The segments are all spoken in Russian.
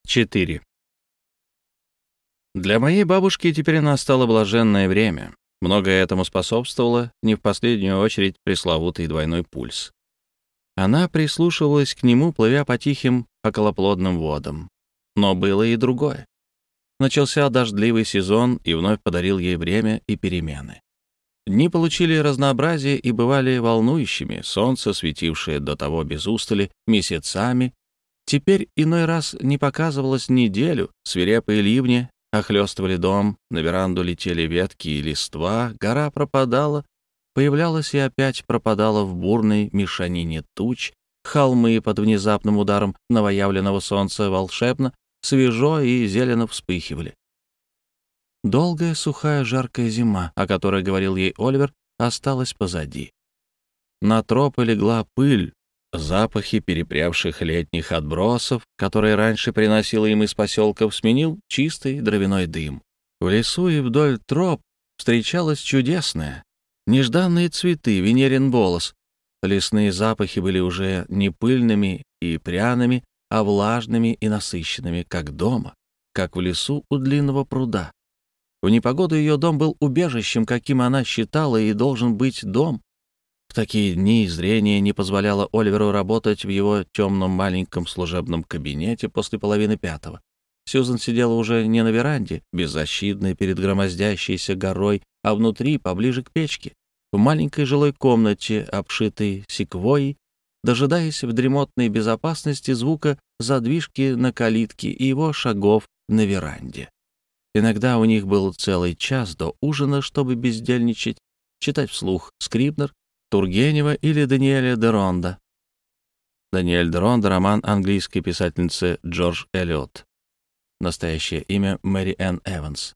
4. Для моей бабушки теперь настало блаженное время. Многое этому способствовало, не в последнюю очередь пресловутый двойной пульс. Она прислушивалась к нему, плывя по тихим околоплодным водам. Но было и другое. Начался дождливый сезон и вновь подарил ей время и перемены. Дни получили разнообразие и бывали волнующими, солнце, светившее до того без устали, месяцами. Теперь иной раз не показывалось неделю, свирепые ливни охлёстывали дом, на веранду летели ветки и листва, гора пропадала, появлялась и опять пропадала в бурной мешанине туч, холмы под внезапным ударом новоявленного солнца волшебно, свежо и зелено вспыхивали. Долгая, сухая, жаркая зима, о которой говорил ей Оливер, осталась позади. На тропы легла пыль, запахи перепрявших летних отбросов, которые раньше приносила им из поселков, сменил чистый дровяной дым. В лесу и вдоль троп встречалось чудесное. Нежданные цветы, венерин волос. Лесные запахи были уже не пыльными и пряными, а влажными и насыщенными, как дома, как в лесу у длинного пруда. В непогоду ее дом был убежищем, каким она считала и должен быть дом. В такие дни зрение не позволяло Оливеру работать в его темном маленьком служебном кабинете после 4:30. Сьюзан сидела уже не на веранде, беззащитной перед громоздящейся горой, а внутри, поближе к печке, в маленькой жилой комнате, обшитой секвойей, дожидаясь в дремотной безопасности звука задвижки на калитке и его шагов на веранде. Иногда у них был целый час до ужина, чтобы бездельничать, читать вслух Скрибнер, Тургенева или Даниэля Деронда. Даниэль Деронда — роман английской писательницы Джордж Эллиот. Настоящее имя Мэри Энн Эванс,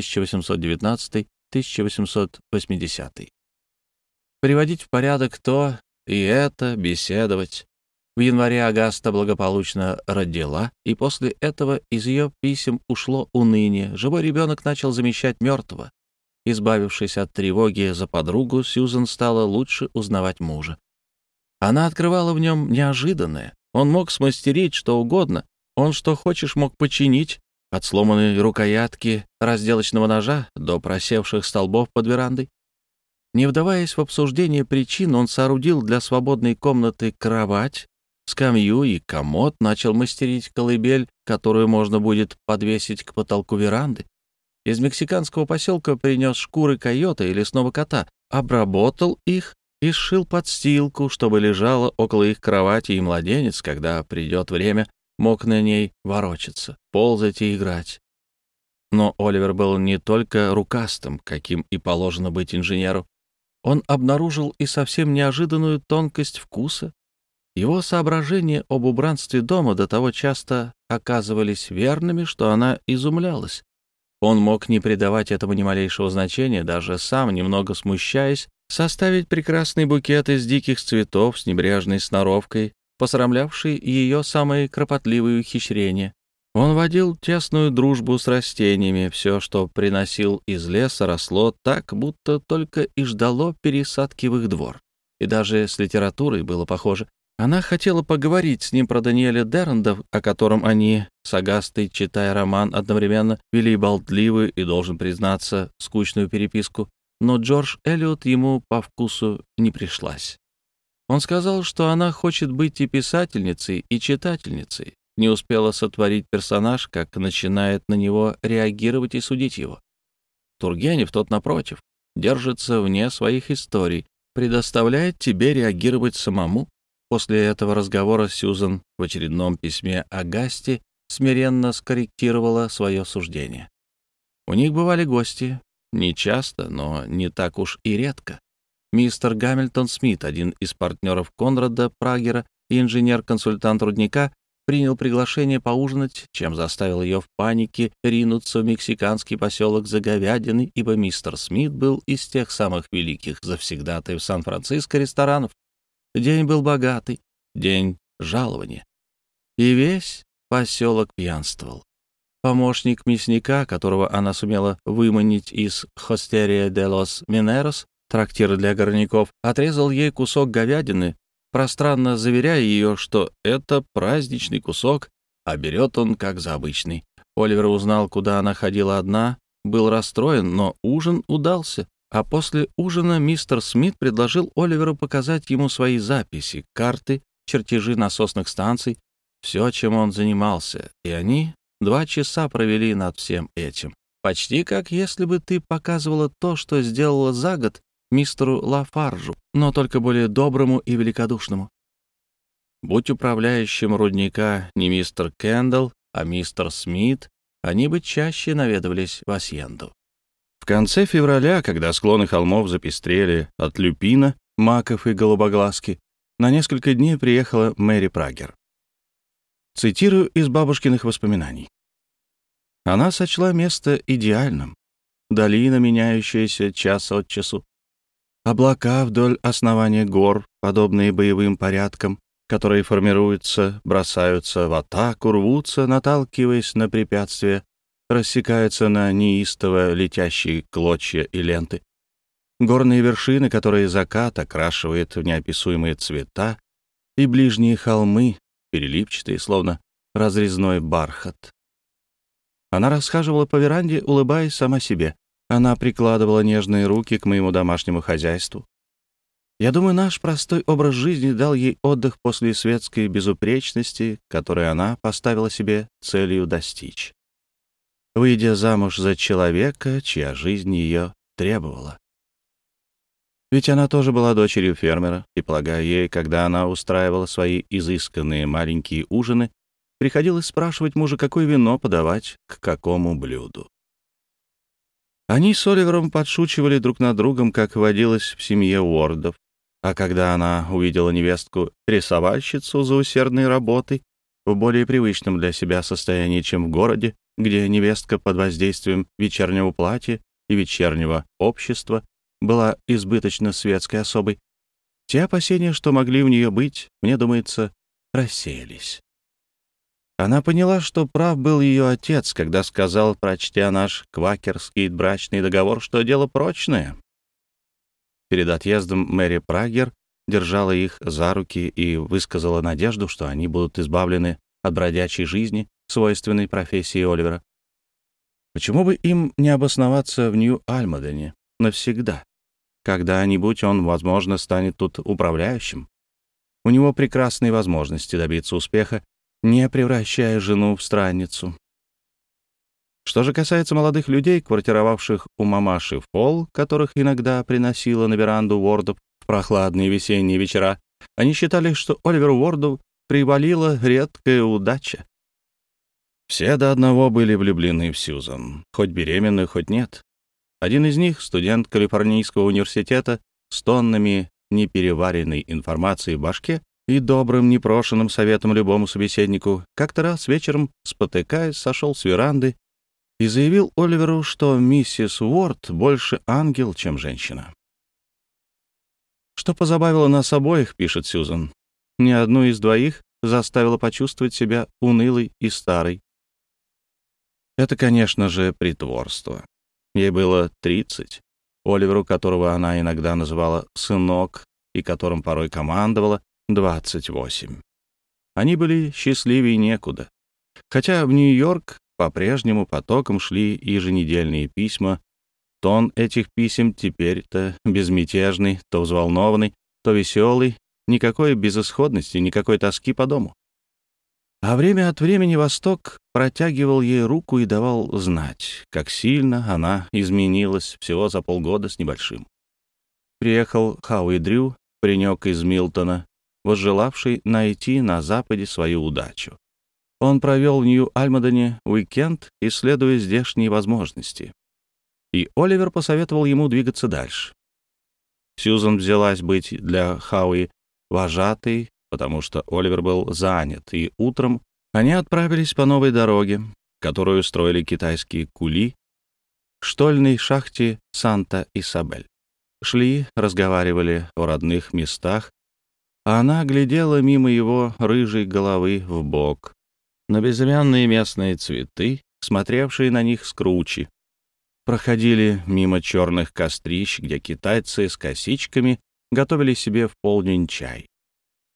1819-1880. Приводить в порядок то и это, беседовать. В январе Агаста благополучно родила, и после этого из ее писем ушло уныние. Живой ребенок начал замещать мертвого. Избавившись от тревоги за подругу, Сьюзан стала лучше узнавать мужа. Она открывала в нем неожиданное. Он мог смастерить что угодно. Он что хочешь мог починить, от сломанной рукоятки разделочного ножа до просевших столбов под верандой. Не вдаваясь в обсуждение причин, он соорудил для свободной комнаты кровать, скамью и комод, начал мастерить колыбель, которую можно будет подвесить к потолку веранды. Из мексиканского поселка принес шкуры койота и лесного кота, обработал их и сшил подстилку, чтобы лежала около их кровати, и младенец, когда придет время, мог на ней ворочаться, ползать и играть. Но Оливер был не только рукастым, каким и положено быть инженеру. Он обнаружил и совсем неожиданную тонкость вкуса. Его соображения об убранстве дома до того часто оказывались верными, что она изумлялась. Он мог не придавать этому ни малейшего значения, даже сам, немного смущаясь, составить прекрасный букет из диких цветов с небрежной сноровкой, посрамлявший ее самые кропотливые ухищрения. Он водил тесную дружбу с растениями, все, что приносил из леса, росло так, будто только и ждало пересадки в их двор. И даже с литературой было похоже. Она хотела поговорить с ним про Даниэля Деронда, о котором они с Агастой, читая роман, одновременно вели болтливую и, должен признаться, скучную переписку, но Джордж Эллиот ему по вкусу не пришлась. Он сказал, что она хочет быть и писательницей, и читательницей, не успела сотворить персонаж, как начинает на него реагировать и судить его. Тургенев, тот напротив, держится вне своих историй, предоставляет тебе реагировать самому. После этого разговора Сьюзан в очередном письме Агасте смиренно скорректировала свое суждение. У них бывали гости, не часто, но не так уж и редко. Мистер Гамильтон Смит, один из партнеров Конрада Прагера и инженер-консультант рудника, принял приглашение поужинать, чем заставил ее в панике ринуться в мексиканский поселок за говядиной, ибо мистер Смит был из тех самых великих завсегдатаев Сан-Франциско ресторанов. День был богатый, день жалования. И весь поселок пьянствовал. Помощник мясника, которого она сумела выманить из Хостерия де лос Минерос, трактира для горняков, отрезал ей кусок говядины, пространно заверяя ее, что это праздничный кусок, а берет он как за обычный. Оливер узнал, куда она ходила одна, был расстроен, но ужин удался. А после ужина мистер Смит предложил Оливеру показать ему свои записи, карты, чертежи насосных станций, все, чем он занимался, и они 2 часа провели над всем этим. Почти как если бы ты показывала то, что сделала за год мистеру Лафаржу, но только более доброму и великодушному. Будь управляющим рудника не мистер Кендалл, а мистер Смит, они бы чаще наведывались в Асьенду. В конце февраля, когда склоны холмов запестрели от люпина, маков и голубоглазки, на несколько дней приехала Мэри Прагер. Цитирую из бабушкиных воспоминаний. Она сочла место идеальным. Долина, меняющаяся час от часу. Облака вдоль основания гор, подобные боевым порядкам, которые формируются, бросаются в атаку, рвутся, наталкиваясь на препятствия, рассекаются на неистово летящие клочья и ленты. Горные вершины, которые закат окрашивает в неописуемые цвета, и ближние холмы, переливчатые, словно разрезной бархат. Она расхаживала по веранде, улыбаясь сама себе. Она прикладывала нежные руки к моему домашнему хозяйству. Я думаю, наш простой образ жизни дал ей отдых после светской безупречности, которой она поставила себе целью достичь, выйдя замуж за человека, чья жизнь ее требовала. Ведь она тоже была дочерью фермера, и, полагаю, ей, когда она устраивала свои изысканные маленькие ужины, приходилось спрашивать мужа, какое вино подавать к какому блюду. Они с Оливером подшучивали друг над другом, как водилось в семье Уордов, а когда она увидела невестку-рисовальщицу за усердной работой в более привычном для себя состоянии, чем в городе, где невестка под воздействием вечернего платья и вечернего общества была избыточно светской особой, те опасения, что могли в нее быть, мне думается, рассеялись. Она поняла, что прав был ее отец, когда сказал, прочтя наш квакерский брачный договор, что дело прочное. Перед отъездом Мэри Прагер держала их за руки и высказала надежду, что они будут избавлены от бродячей жизни, свойственной профессии Оливера. Почему бы им не обосноваться в Нью-Альмадене навсегда? Когда-нибудь он, возможно, станет тут управляющим. У него прекрасные возможности добиться успеха, не превращая жену в странницу. Что же касается молодых людей, квартировавших у мамаши Фолл, которых иногда приносила на веранду Уордов в прохладные весенние вечера, они считали, что Оливеру Уорду привалила редкая удача. Все до одного были влюблены в Сьюзан, хоть беременны, хоть нет. Один из них, студент Калифорнийского университета с тоннами непереваренной информации в башке и добрым непрошенным советом любому собеседнику, как-то раз вечером, спотыкаясь, сошел с веранды и заявил Оливеру, что миссис Уорд больше ангел, чем женщина. «Что позабавило нас обоих», — пишет Сьюзан, — «ни одну из двоих заставило почувствовать себя унылой и старой». Это, конечно же, притворство. Ей было 30. Оливеру, которого она иногда называла «сынок» и которым порой командовала, 28. Они были счастливее некуда. Хотя в Нью-Йорк по-прежнему потоком шли еженедельные письма, тон этих писем теперь-то безмятежный, то взволнованный, то веселый, никакой безысходности, никакой тоски по дому. А время от времени Восток протягивал ей руку и давал знать, как сильно она изменилась всего за полгода с небольшим. Приехал Хауи Дрю, паренек из Милтона, возжелавший найти на Западе свою удачу. Он провел в Нью-Альмадене уикенд, исследуя здешние возможности. И Оливер посоветовал ему двигаться дальше. Сьюзан взялась быть для Хауи вожатой, потому что Оливер был занят, и утром они отправились по новой дороге, которую строили китайские кули, к штольной шахте Санта-Исабель. Шли, разговаривали о родных местах, а она глядела мимо его рыжей головы вбок на безымянные местные цветы, смотревшие на них с кручи. Проходили мимо черных кострищ, где китайцы с косичками готовили себе в полдень чай.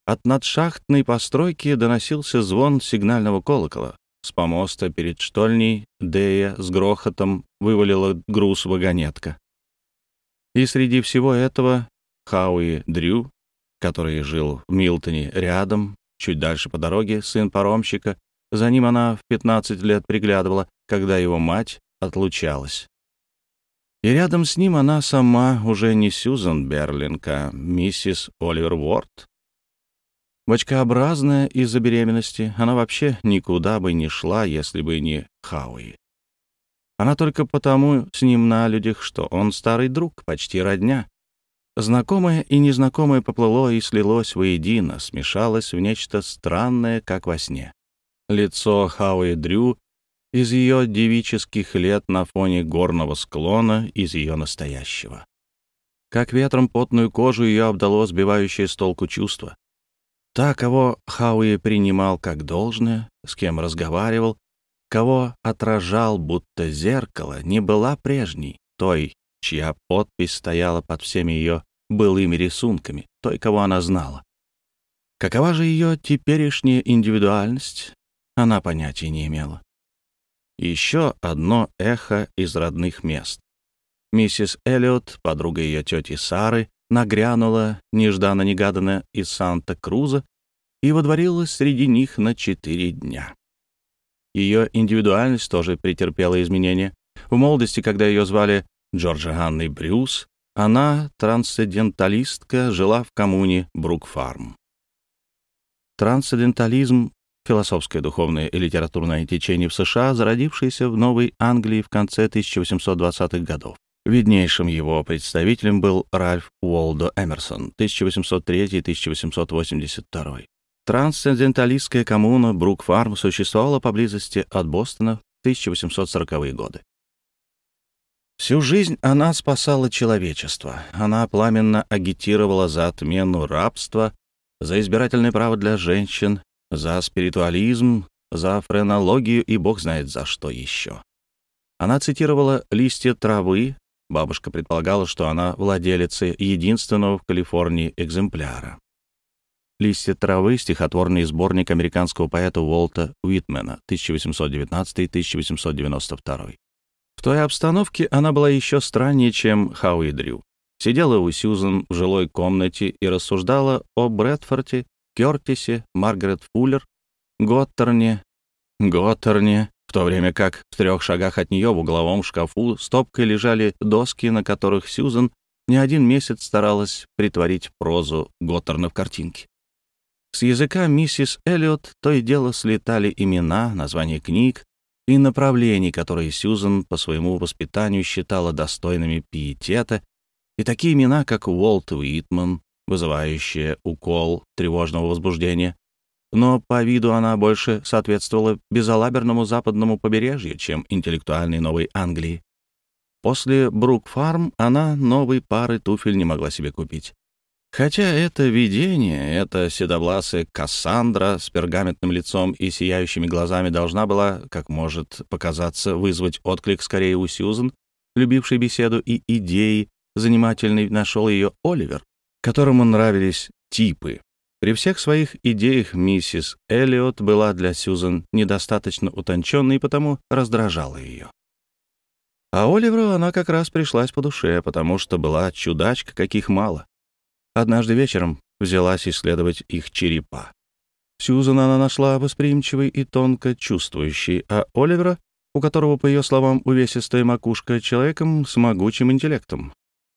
От надшахтной постройки доносился звон сигнального колокола. С помоста перед штольней Дея с грохотом вывалила груз вагонетка. И среди всего этого Хауи Дрю, который жил в Милтоне рядом, чуть дальше по дороге, сын паромщика, за ним она в 15 лет приглядывала, когда его мать отлучалась. И рядом с ним она сама, уже не Сьюзан Берлинг, а миссис Оливер Уорд. Бочкообразная из-за беременности, она вообще никуда бы не шла, если бы не Хауи. Она только потому с ним на людях, что он старый друг, почти родня. Знакомое и незнакомое поплыло и слилось воедино, смешалось в нечто странное, как во сне. Лицо Хауи Дрю из ее девических лет на фоне горного склона из ее настоящего. Как ветром потную кожу ее обдало сбивающее с толку чувство. Та, кого Хауи принимал как должное, с кем разговаривал, кого отражал будто зеркало, не была прежней, той, чья подпись стояла под всеми ее былыми рисунками, той, кого она знала. Какова же ее теперешняя индивидуальность, она понятия не имела. Еще одно эхо из родных мест. Миссис Эллиот, подруга ее тети Сары, нагрянула нежданно-негаданно из Санта-Круза и водворилась среди них на 4 дня. Ее индивидуальность тоже претерпела изменения. В молодости, когда ее звали Джорджа Анной Брюс, она, трансценденталистка, жила в коммуне Брук-Фарм. Трансцендентализм — философское, духовное и литературное течение в США, зародившееся в Новой Англии в конце 1820-х годов. Виднейшим его представителем был Ральф Уолдо Эмерсон, 1803-1882. Трансценденталистская коммуна Брук-Фарм существовала поблизости от Бостона в 1840-е годы. Всю жизнь она спасала человечество. Она пламенно агитировала за отмену рабства, за избирательное право для женщин, за спиритуализм, за френологию и бог знает за что еще. Она цитировала «Листья травы». Бабушка предполагала, что она владелица единственного в Калифорнии экземпляра. «Листья травы» — стихотворный сборник американского поэта Уолта Уитмена, 1819-1892. В той обстановке она была еще страннее, чем Хауи Дрю. Сидела у Сьюзан в жилой комнате и рассуждала о Брэдфорде, Кёртисе, Маргарет Фуллер, Готтерне, в то время как в 3 шагах от нее в угловом шкафу стопкой лежали доски, на которых Сьюзан не один месяц старалась притворить прозу Готтерна в картинки. С языка миссис Эллиот то и дело слетали имена, названия книг и направлений, которые Сьюзан по своему воспитанию считала достойными пиетета, и такие имена, как Уолт Уитман, вызывающие укол тревожного возбуждения, но по виду она больше соответствовала безалаберному западному побережью, чем интеллектуальной Новой Англии. После Брук-Фарм она новой пары туфель не могла себе купить. Хотя это видение, эта седовласая Кассандра с пергаментным лицом и сияющими глазами должна была, как может показаться, вызвать отклик скорее у Сьюзан, любившей беседу и идеи, занимательной нашел ее Оливер, которому нравились типы. При всех своих идеях миссис Эллиот была для Сьюзан недостаточно утонченной и потому раздражала ее. А Оливеру она как раз пришлась по душе, потому что была чудачка, каких мало. Однажды вечером взялась исследовать их черепа. Сьюзан она нашла восприимчивый и тонко чувствующий, а Оливера, у которого, по ее словам, увесистая макушка, человеком с могучим интеллектом.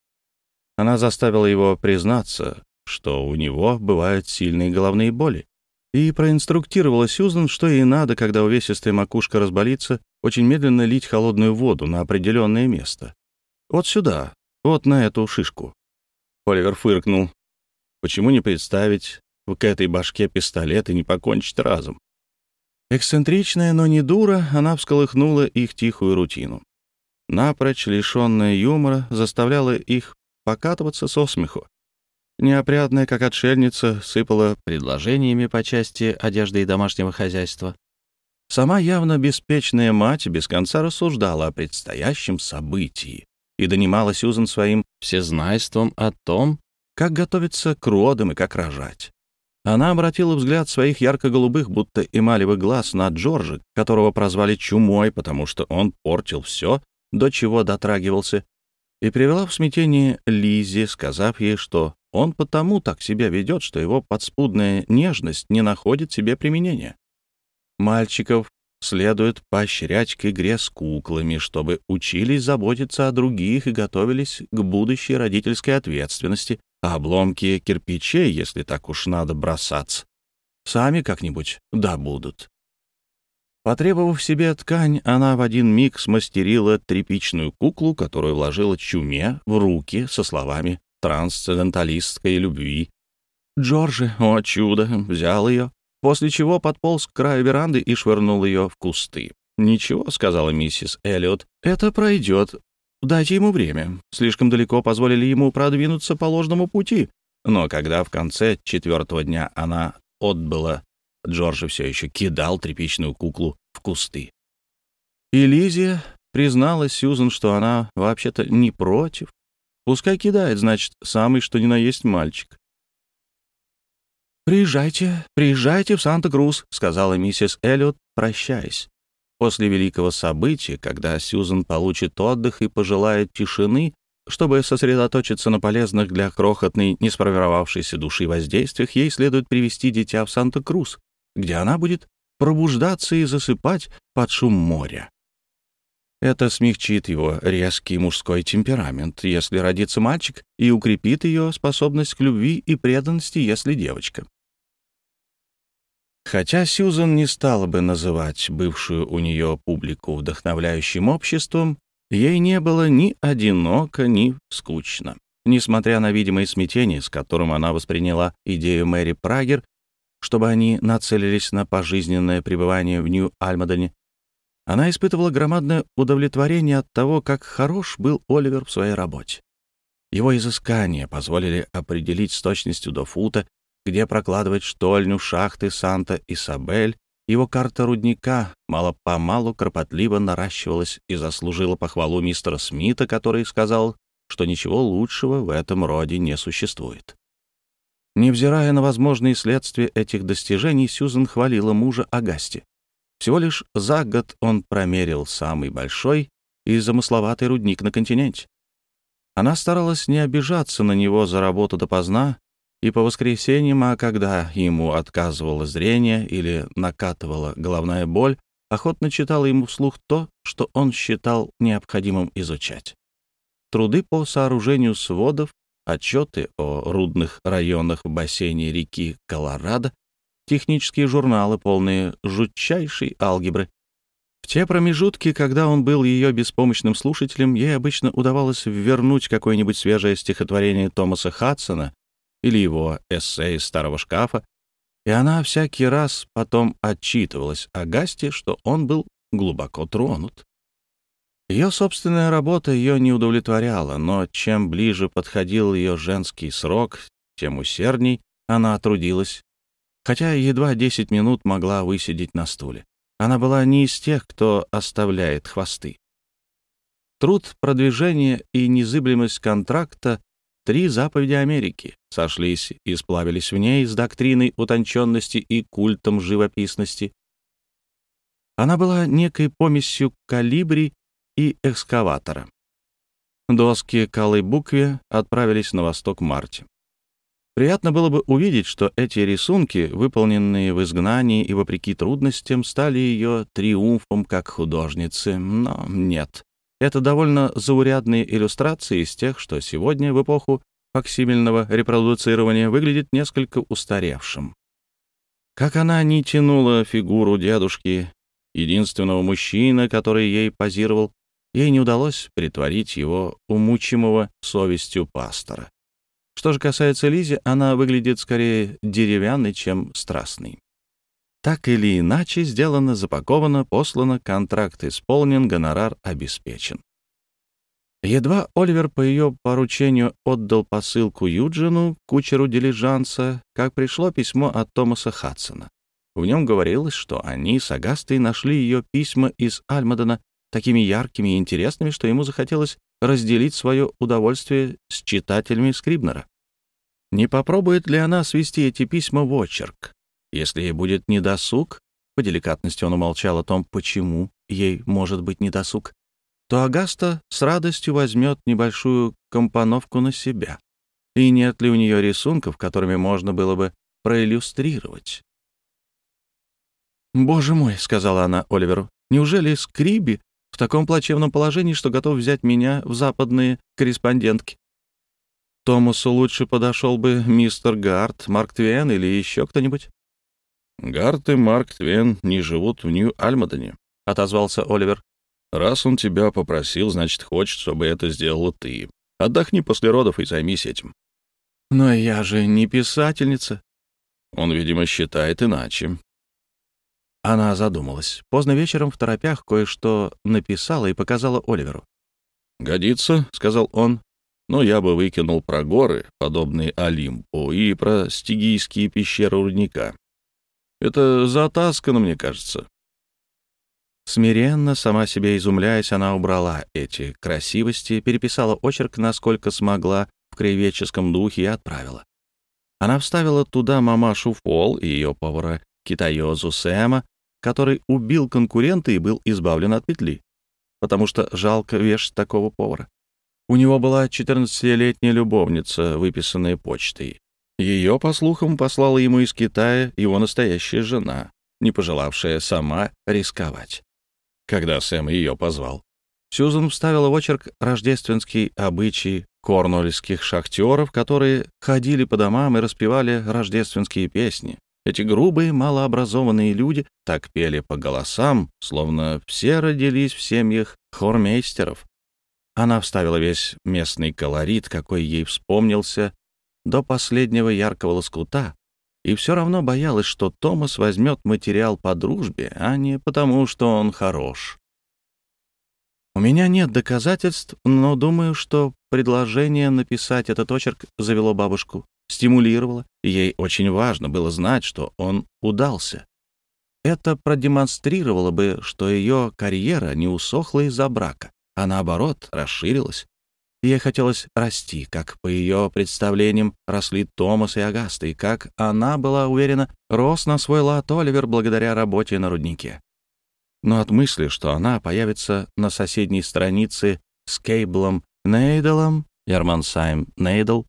Она заставила его признаться, что у него бывают сильные головные боли, и проинструктировала Сьюзан, что ей надо, когда увесистая макушка разболится, очень медленно лить холодную воду на определенное место. Вот сюда, вот на эту шишку. Оливер фыркнул. Почему не представить к этой башке пистолет и не покончить разом? Эксцентричная, но не дура, она всколыхнула их тихую рутину. Напрочь лишенная юмора заставляла их покатываться со смеху. Неопрятная, как отшельница, сыпала предложениями по части одежды и домашнего хозяйства. Сама явно беспечная мать без конца рассуждала о предстоящем событии и донимала Сьюзан своим всезнайством о том, как готовиться к родам и как рожать. Она обратила взгляд своих ярко-голубых, будто эмалевых глаз на Джорджа, которого прозвали чумой, потому что он портил все, до чего дотрагивался, и привела в смятение Лиззи, сказав ей, что он потому так себя ведет, что его подспудная нежность не находит себе применения. Мальчиков следует поощрять к игре с куклами, чтобы учились заботиться о других и готовились к будущей родительской ответственности, а обломки кирпичей, если так уж надо бросаться, сами как-нибудь добудут. Потребовав себе ткань, она в один миг смастерила тряпичную куклу, которую вложила чуме в руки со словами трансценденталистской любви. Джорджи, о чудо, взял ее, после чего подполз к краю веранды и швырнул ее в кусты. «Ничего», — сказала миссис Эллиот, — «это пройдет. Дайте ему время. Слишком далеко позволили ему продвинуться по ложному пути». Но когда в конце 4-го дня она отбыла, Джорджи все еще кидал тряпичную куклу в кусты. И Лиззи призналась Сьюзен, что она вообще-то не против. Пускай кидает, значит, самый что ни на есть мальчик. «Приезжайте, приезжайте в Санта-Крус», — сказала миссис Эллиот, прощаясь. После великого события, когда Сьюзен получит отдых и пожелает тишины, чтобы сосредоточиться на полезных для крохотной, не сформировавшейся души воздействиях, ей следует привести дитя в Санта-Крус, где она будет пробуждаться и засыпать под шум моря. Это смягчит его резкий мужской темперамент, если родится мальчик, и укрепит ее способность к любви и преданности, если девочка. Хотя Сьюзен не стала бы называть бывшую у нее публику вдохновляющим обществом, ей не было ни одиноко, ни скучно. Несмотря на видимое смятение, с которым она восприняла идею Мэри Прагер, чтобы они нацелились на пожизненное пребывание в Нью-Альмадене, она испытывала громадное удовлетворение от того, как хорош был Оливер в своей работе. Его изыскания позволили определить с точностью до фута, где прокладывать штольню шахты Санта-Исабель. Его карта рудника мало-помалу кропотливо наращивалась и заслужила похвалу мистера Смита, который сказал, что ничего лучшего в этом роде не существует. Невзирая на возможные следствия этих достижений, Сьюзен хвалила мужа Агасти. Всего лишь за год он промерил самый большой и замысловатый рудник на континенте. Она старалась не обижаться на него за работу допоздна и по воскресеньям, а когда ему отказывало зрение или накатывала головная боль, охотно читала ему вслух то, что он считал необходимым изучать. Труды по сооружению сводов, отчеты о рудных районах в бассейне реки Колорадо, технические журналы, полные жутчайшей алгебры. В те промежутки, когда он был ее беспомощным слушателем, ей обычно удавалось ввернуть какое-нибудь свежее стихотворение Томаса Хадсона или его эссе из старого шкафа, и она всякий раз потом отчитывалась Агасте, что он был глубоко тронут. Ее собственная работа ее не удовлетворяла, но чем ближе подходил ее женский срок, тем усердней она трудилась, хотя едва 10 минут могла высидеть на стуле. Она была не из тех, кто оставляет хвосты. Труд, продвижение и незыблемость контракта — 3 заповеди Америки — сошлись и сплавились в ней с доктриной утонченности и культом живописности. Она была некой помесью колибри и экскаватора. Доски к алой букве отправились на восток в марте. Приятно было бы увидеть, что эти рисунки, выполненные в изгнании и вопреки трудностям, стали ее триумфом как художницы, но нет. Это довольно заурядные иллюстрации из тех, что сегодня, в эпоху факсимильного репродуцирования, выглядит несколько устаревшим. Как она ни тянула фигуру дедушки, единственного мужчины, который ей позировал, ей не удалось притворить его умучимого совестью пастора. Что же касается Лиззи, она выглядит скорее деревянной, чем страстной. Так или иначе, сделано, запаковано, послано, контракт исполнен, гонорар обеспечен. Едва Оливер по ее поручению отдал посылку Юджину, кучеру дилижанса, как пришло письмо от Томаса Хадсона. В нем говорилось, что они с Агастой нашли ее письма из Альмадена такими яркими и интересными, что ему захотелось разделить свое удовольствие с читателями Скрибнера. Не попробует ли она свести эти письма в очерк? Если ей будет недосуг, по деликатности он умолчал о том, почему ей может быть недосуг, то Агаста с радостью возьмет небольшую компоновку на себя. И нет ли у нее рисунков, которыми можно было бы проиллюстрировать? «Боже мой», — сказала она Оливеру, — «неужели Скриби в таком плачевном положении, что готов взять меня в западные корреспондентки? Томасу лучше подошел бы мистер Гарт, Марк Твен или еще кто-нибудь». «Гарт и Марк Твен не живут в Нью-Альмадоне», — отозвался Оливер. «Раз он тебя попросил, значит, хочет, чтобы это сделала ты. Отдохни после родов и займись этим». «Но я же не писательница». Он, видимо, считает иначе. Она задумалась. Поздно вечером в торопях кое-что написала и показала Оливеру. «Годится», — сказал он, — «но я бы выкинул про горы, подобные Олимпу, и про стигийские пещеры рудника. Это затаскано, мне кажется». Смиренно, сама себе изумляясь, она убрала эти красивости, переписала очерк, насколько смогла, в краеведческом духе и отправила. Она вставила туда мамашу Фол и ее повара Китайозу Сэма, который убил конкурента и был избавлен от петли, потому что жалко вешать такого повара. У него была 14-летняя любовница, выписанная почтой. Ее, по слухам, послала ему из Китая его настоящая жена, не пожелавшая сама рисковать. Когда Сэм ее позвал, Сьюзан вставила в очерк рождественский обычай корнуэльских шахтеров, которые ходили по домам и распевали рождественские песни. Эти грубые, малообразованные люди так пели по голосам, словно все родились в семьях хормейстеров. Она вставила весь местный колорит, какой ей вспомнился, до последнего яркого лоскута, и все равно боялась, что Томас возьмет материал по дружбе, а не потому, что он хорош. У меня нет доказательств, но думаю, что предложение написать этот очерк завело бабушку, стимулировало, и ей очень важно было знать, что он удался. Это продемонстрировало бы, что ее карьера не усохла из-за брака, а наоборот расширилась. Ей хотелось расти, как по ее представлениям росли Томас и Агаста, и как она была уверена, рос на свой лад Оливер благодаря работе на руднике. Но от мысли, что она появится на соседней странице с Кейблом Нейделом, Ярмансайм Нейдел,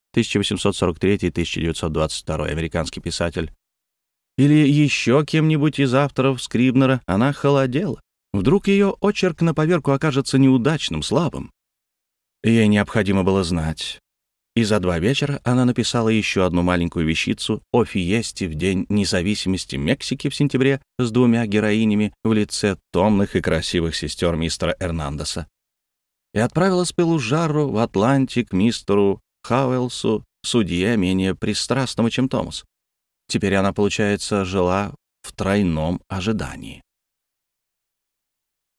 1843-1922, американский писатель, или еще кем-нибудь из авторов Скрибнера, она холодела. Вдруг ее очерк на поверку окажется неудачным, слабым. Ей необходимо было знать. И за 2 вечера она написала еще одну маленькую вещицу о фиесте в День независимости Мексики в сентябре с 2 героинями в лице томных и красивых сестер мистера Эрнандеса. И отправила с пылу с жару в Атлантик мистеру Хауэлсу, судье менее пристрастному, чем Томас. Теперь она, получается, жила в тройном ожидании.